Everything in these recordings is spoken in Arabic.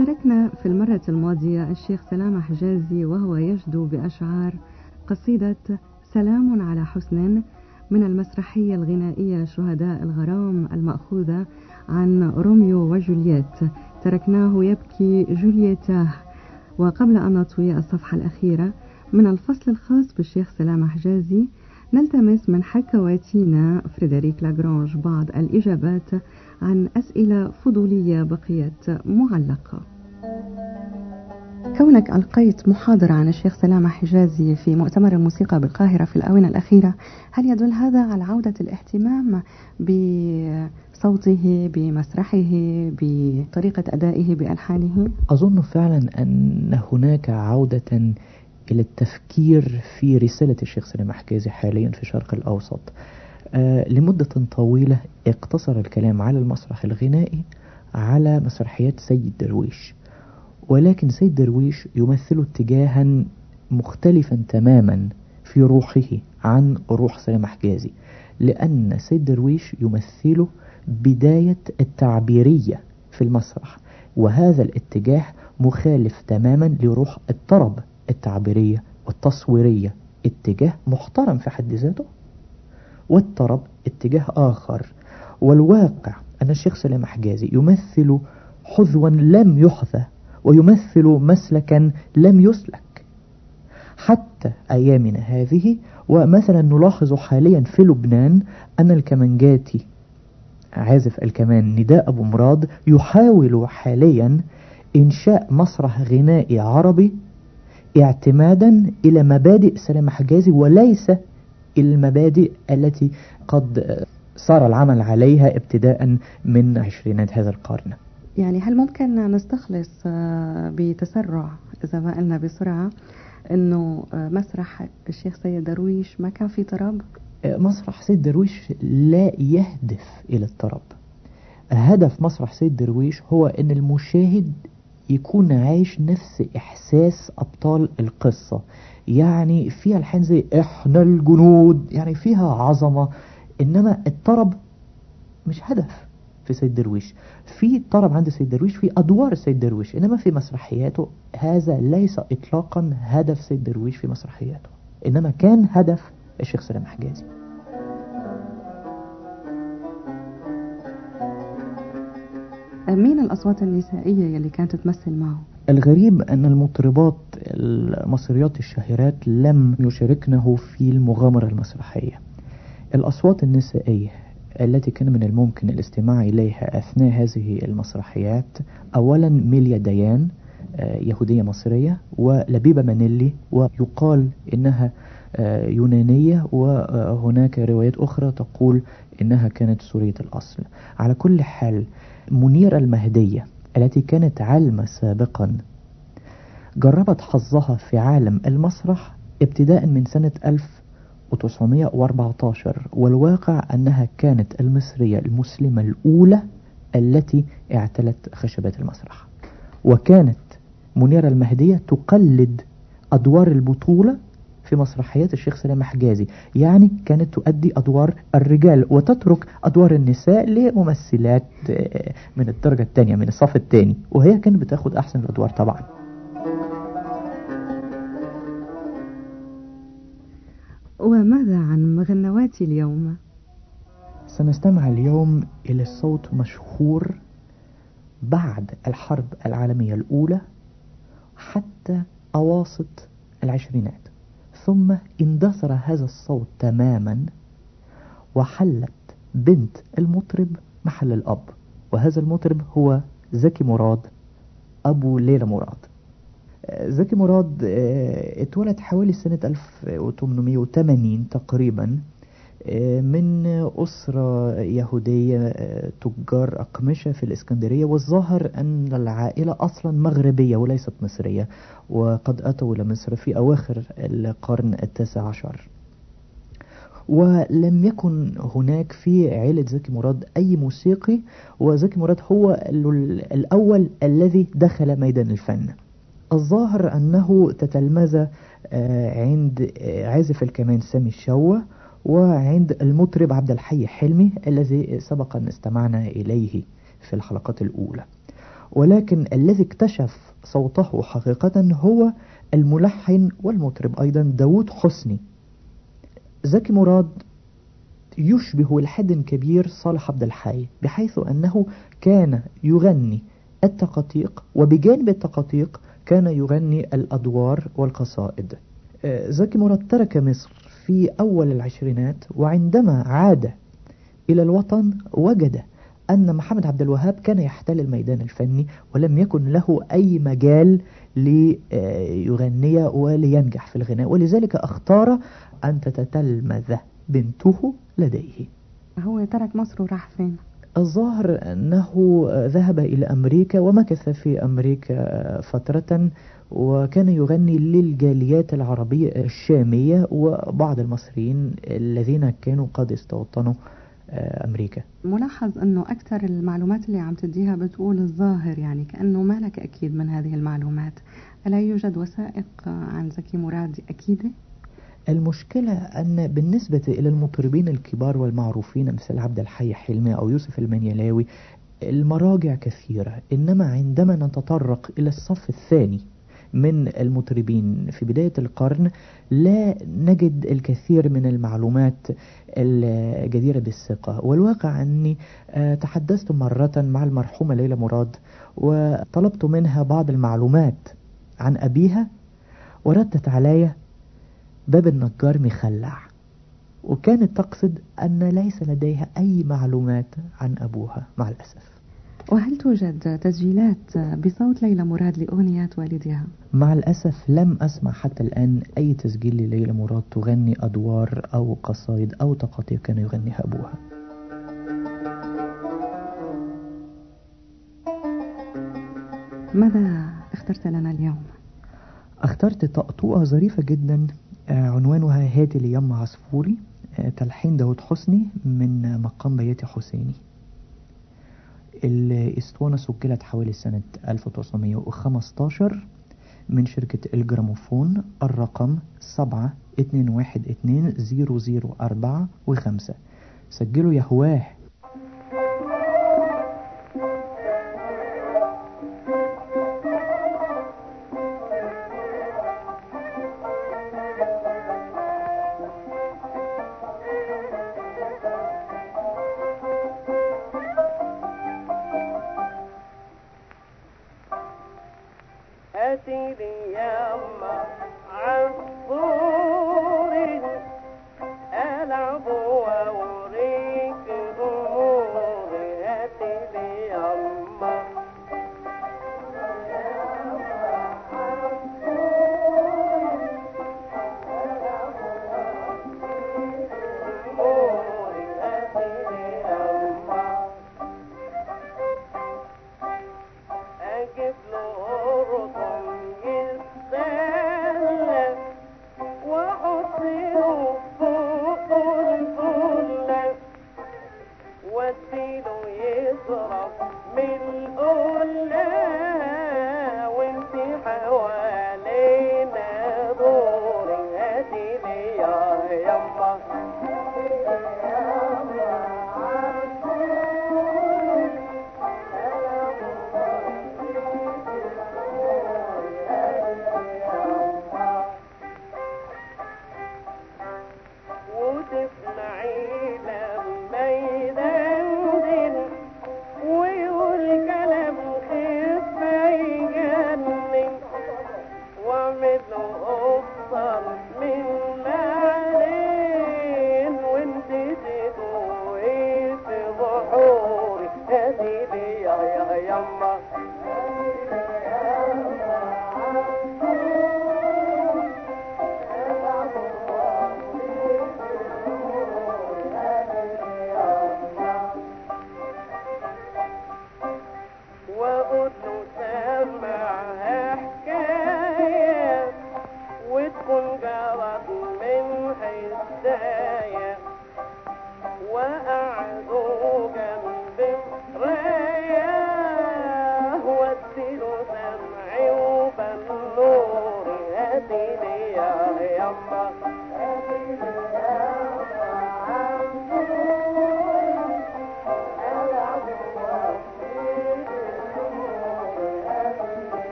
شاركنا في المرة الماضية الشيخ سلامة حجازي وهو يجدو بأشعار قصيدة سلام على حسن من المسرحية الغنائية شهداء الغرام المأخوذة عن روميو وجولييت. تركناه يبكي جولييتاه. وقبل أن نطوي الصفحة الأخيرة من الفصل الخاص بالشيخ سلامة حجازي، نلتمس من حكواتينا فريدريك لاغرانج بعض الإجابات عن أسئلة فضولية بقيت معلقة. كونك ألقيت محاضرة عن الشيخ سلامة حجازي في مؤتمر الموسيقى بالقاهرة في الآونة الأخيرة، هل يدل هذا على عودة الاهتمام بصوته، بمسرحه، بطريقة أدائه، بألحانه؟ أظن فعلا أن هناك عودة إلى التفكير في رسالة الشيخ سلامة حجازي حاليا في الشرق الأوسط. لمدة طويلة اقتصر الكلام على المسرح الغنائي على مسرحيات سيد درويش، ولكن سيد درويش يمثل اتجاها مختلفا تماما في روحه عن روح سلامة حجازي، لأن سيد درويش يمثل بداية التعبيرية في المسرح، وهذا الاتجاه مخالف تماما لروح الطرب التعبيرية والتصويرية، اتجاه محترم في حد ذاته، والطرب اتجاه آخر. والواقع أن الشيخ سلامة حجازي يمثل حذوا لم يحذى، ويمثل مسلكا لم يسلك حتى أيامنا هذه. ومثلا نلاحظ حاليا في لبنان أن الكمانجاتي عازف الكمان نداء أبو مراد يحاول حاليا إنشاء مسرح غنائي عربي اعتمادا إلى مبادئ سلامة حجازي وليس المبادئ التي قد صار العمل عليها ابتداء من عشرينات هذا القرن. يعني هل ممكن نستخلص بتسرع، إذا ما قلنا بسرعة، أنه مسرح الشيخ سيد درويش ما كان في طرب؟ مسرح سيد درويش لا يهدف إلى الطرب. هدف مسرح سيد درويش هو أن المشاهد يكون عايش نفس إحساس أبطال القصة، يعني فيها الحين زي إحنا الجنود، يعني فيها عظمة. إنما الطرب مش هدف في سيد درويش. في طرب عند سيد درويش في أدوار سيد درويش، إنما في مسرحياته هذا ليس إطلاقا هدف سيد درويش في مسرحياته، إنما كان هدف الشيخ سلامة حجازي. مين الأصوات النسائية اللي كانت تمثل معه؟ الغريب أن المطربات المصريات الشهيرات لم يشاركنه في المغامرة المسرحية. الأصوات النسائية التي كان من الممكن الاستماع إليها أثناء هذه المسرحيات، أولا ميليا ديان يهودية مصرية، ولبيبة مانيلي، ويقال إنها يونانية، وهناك روايات أخرى تقول إنها كانت سورية الأصل. على كل حال منيرة المهدية التي كانت عالمة سابقا جربت حظها في عالم المسرح ابتداء من سنة 1914، والواقع أنها كانت المصرية المسلمة الأولى التي اعتلت خشبات المسرح. وكانت منيرة المهدية تقلد أدوار البطولة في مسرحيات الشيخ سلامة حجازي، يعني كانت تؤدي أدوار الرجال وتترك أدوار النساء لممثلات من الدرجة الثانية، من الصف الثاني، وهي كانت بتاخد أحسن الأدوار طبعا. وماذا عن مغنواتي اليوم؟ سنستمع اليوم إلى صوت مشهور بعد الحرب العالمية الأولى حتى أواسط العشرينات، ثم اندثر هذا الصوت تماما وحلت بنت المطرب محل الأب، وهذا المطرب هو زكي مراد أبو ليلى مراد. زكي مراد اتولد حوالي سنة 1880 تقريبا من أسرة يهودية تجار أقمشة في الإسكندرية، والظاهر أن العائلة أصلا مغربية وليست مصرية، وقد أتوا إلى مصر في أواخر القرن التاسع عشر. ولم يكن هناك في عائلة زكي مراد أي موسيقي، وزكي مراد هو الأول الذي دخل ميدان الفن. الظاهر أنه تتلمذ عند عازف الكمان سامي الشوة، وعند المطرب عبد الحي حلمي الذي سبق أن استمعنا إليه في الحلقات الأولى. ولكن الذي اكتشف صوته حقيقة هو الملحن والمطرب أيضا داود حسني. زكي مراد يشبه لحد كبير صالح عبد الحي، بحيث أنه كان يغني التقاطيق، وبجانب التقاطيق كان يغني الأدوار والقصائد. زكي مراد ترك مصر في أول العشرينات، وعندما عاد إلى الوطن وجد أن محمد عبد الوهاب كان يحتل الميدان الفني، ولم يكن له أي مجال ليغني ولينجح في الغناء، ولذلك اختار أن تتتلمذ بنته لديه. هو ترك مصر وراح فين؟ الظاهر أنه ذهب إلى أمريكا ومكث في أمريكا فترة، وكان يغني للجاليات العربية الشامية وبعض المصريين الذين كانوا قد استوطنوا أمريكا. ملاحظ أنه أكثر المعلومات اللي عم تديها بتقول الظاهر، يعني كأنه ما لك أكيد من هذه المعلومات. ألا يوجد وثائق عن زكي مراد أكيدة؟ المشكلة أن بالنسبة إلى المطربين الكبار والمعروفين مثل عبد الحي حلمي أو يوسف المنيلاوي المراجع كثيرة، إنما عندما نتطرق إلى الصف الثاني من المطربين في بداية القرن لا نجد الكثير من المعلومات الجديرة بالثقة. والواقع أني تحدثت مرة مع المرحومة ليلى مراد وطلبت منها بعض المعلومات عن أبيها، وردت علي باب النجار مخلع، وكانت تقصد أن ليس لديها أي معلومات عن أبوها مع الأسف. وهل توجد تسجيلات بصوت ليلى مراد لأغنيات والدها؟ مع الأسف لم أسمع حتى الآن أي تسجيل لليلى مراد تغني أدوار أو قصائد أو تقاطيع كان يغنيها أبوها. ماذا اخترت لنا اليوم؟ اخترت طقطوقة ظريفة جدا عنوانها هاتي لي يم عصفوري، تلحين داود حسني من مقام بياتي حسيني. الاسطوانة سجلت حوالي سنة 1915 من شركة الجراموفون، الرقم 72120004 سجلوا يا هواه.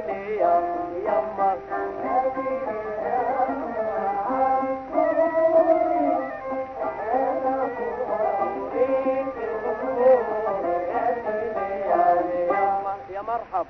لي يا يما يا مرحب.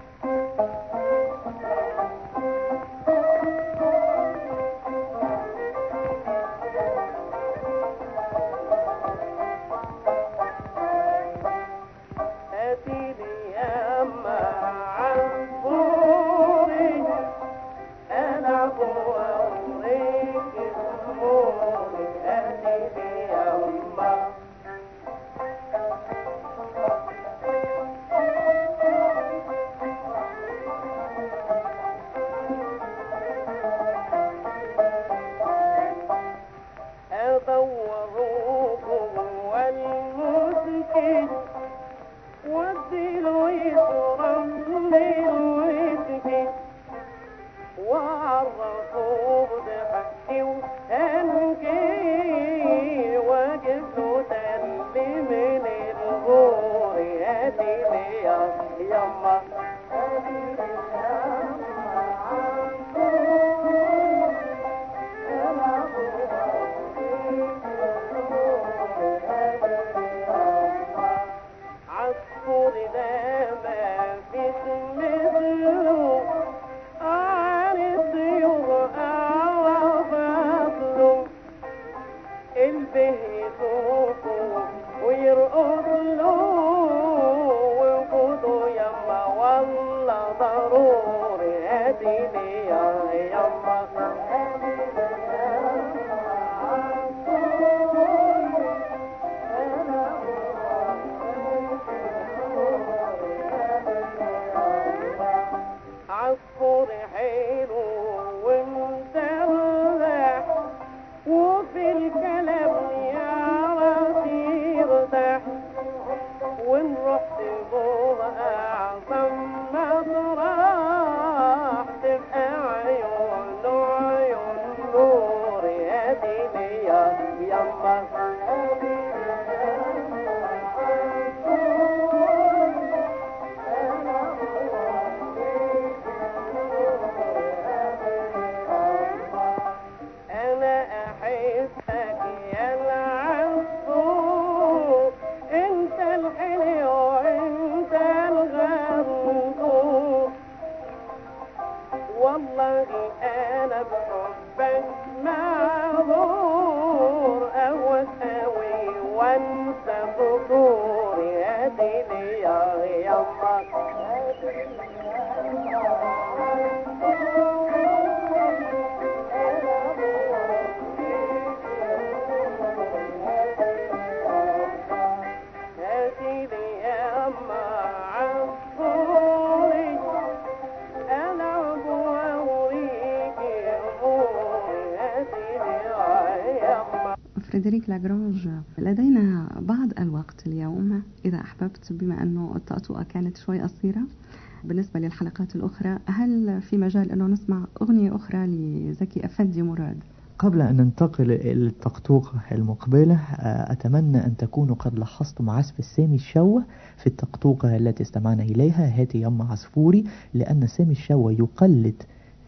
فريدريك لاغرانج، لدينا بعض الوقت اليوم إذا أحببت، بما أنه الطأطوأة كانت شوي قصيرة بالنسبة للحلقات الأخرى، هل في مجال أنه نسمع أغنية أخرى لزكي أفندي مراد؟ قبل أن ننتقل إلى الطقطوقة المقبلة، أتمنى أن تكونوا قد لاحظتم عزف سامي الشوة في الطقطوقة التي استمعنا إليها، هاتي يما عصفوري، لأن سامي الشوة يقلد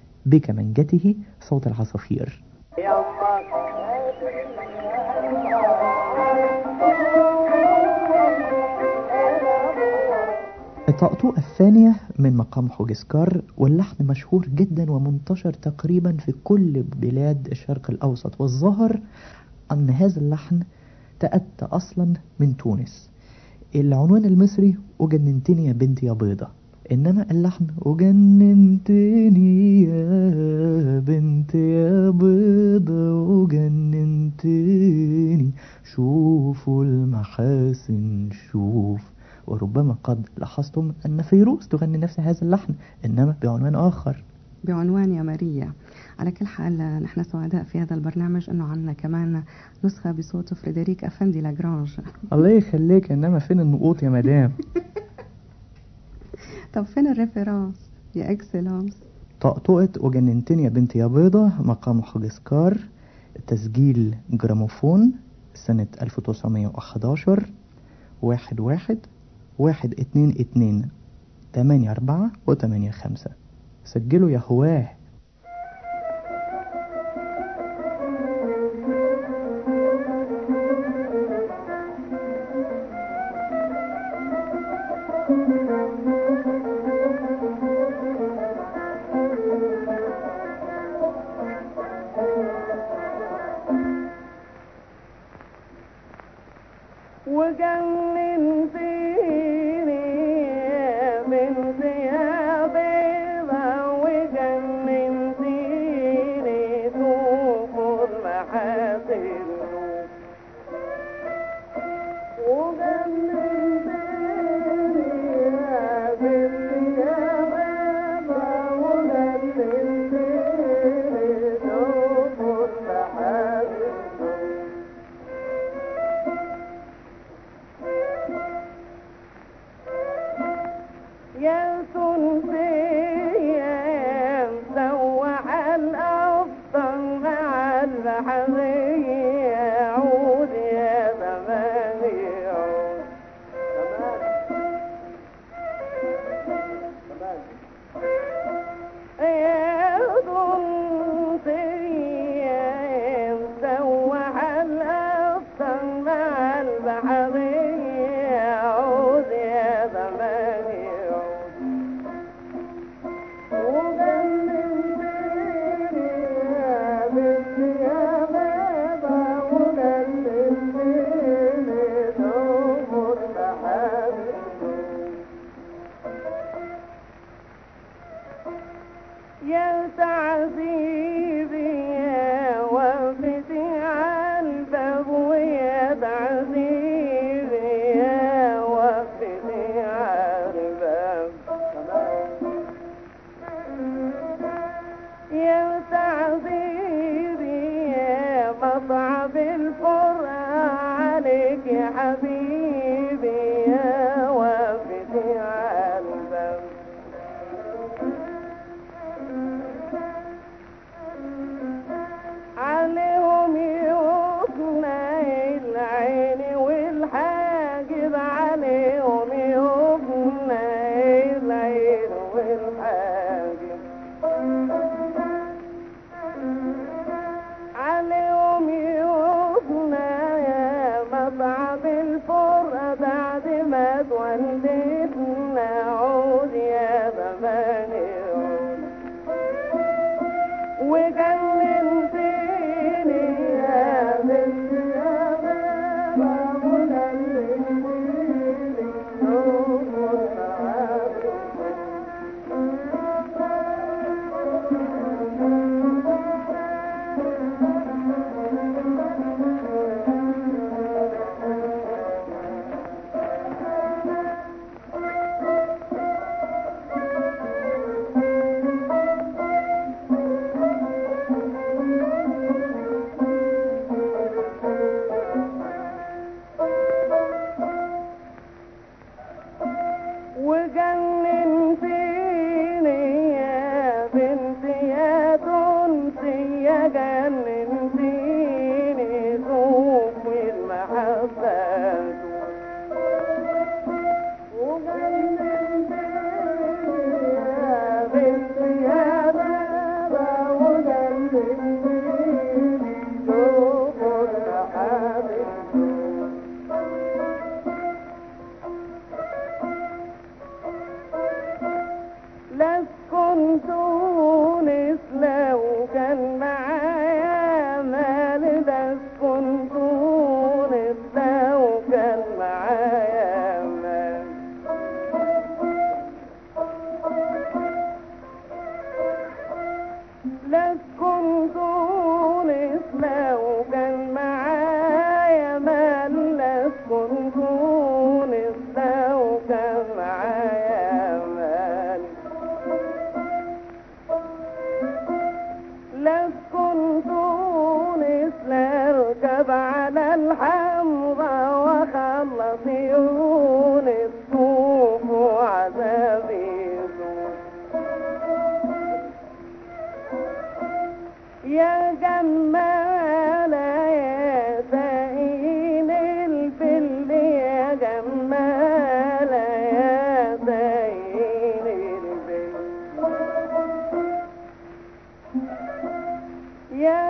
بكمنجته صوت العصافير. الطقطوقة الثانية من مقام حوجسكار، واللحن مشهور جدا ومنتشر تقريبا في كل بلاد الشرق الأوسط، والظاهر أن هذا اللحن تأتى أصلا من تونس. العنوان المصري وجننتني يا بنتي يا بيضة، إنما اللحن وجننتني يا بنتي يا بيضة وجننتني، شوفوا المحاسن شوف. وربما قد لاحظتم أن فيروز تغني نفس هذا اللحن، إنما بعنوان آخر، بعنوان يا ماريا. على كل حال نحن سعداء في هذا البرنامج أنه عنا كمان نسخة بصوت فريدريك أفندي لاغرانج. الله يخليك، إنما فين النقوط يا مدام؟ طب فين الريفيرانس يا اكسلانس؟ طقطقة وجننتني يا بنتي يا بيضة، مقام حوجسكار، تسجيل جراموفون سنة 1911، 1/1/1/2/2 84 و85. سجلوا يا هواه.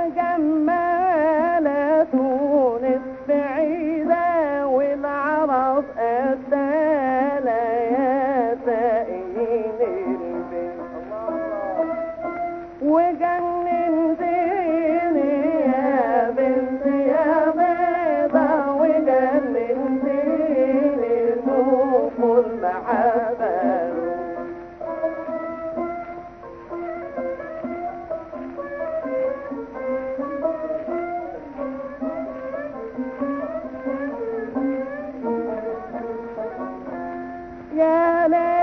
وجمالة تونس بعيدة والعرب أسالة يا سائلين البيت وجننتيني يا بنت يا بيضة وجننتيني نوف المحبة يا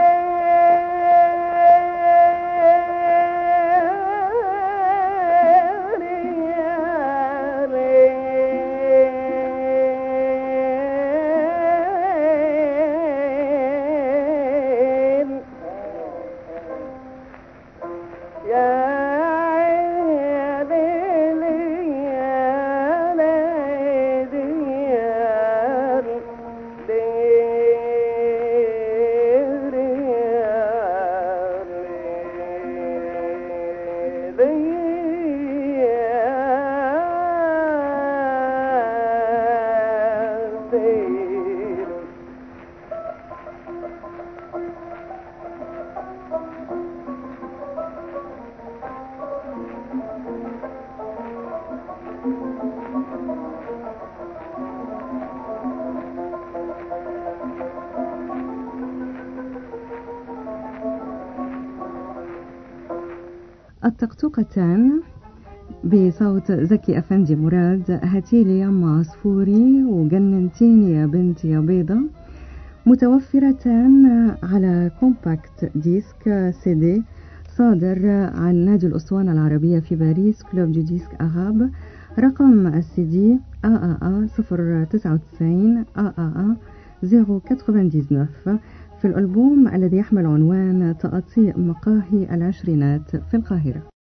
الطقطقتان بصوت زكي أفندي مراد، هاتيلي يما عصفوري وجننتيني يا بنتي يا بيضة، متوفرتان على كومباكت ديسك CD صادر عن نادي الأسطوانة العربية في باريس كلوب دو ديسك أغاب. رقم الCD AAA 099 AAA 099 في الألبوم الذي يحمل عنوان تقاطيع مقاهي العشرينات في القاهرة.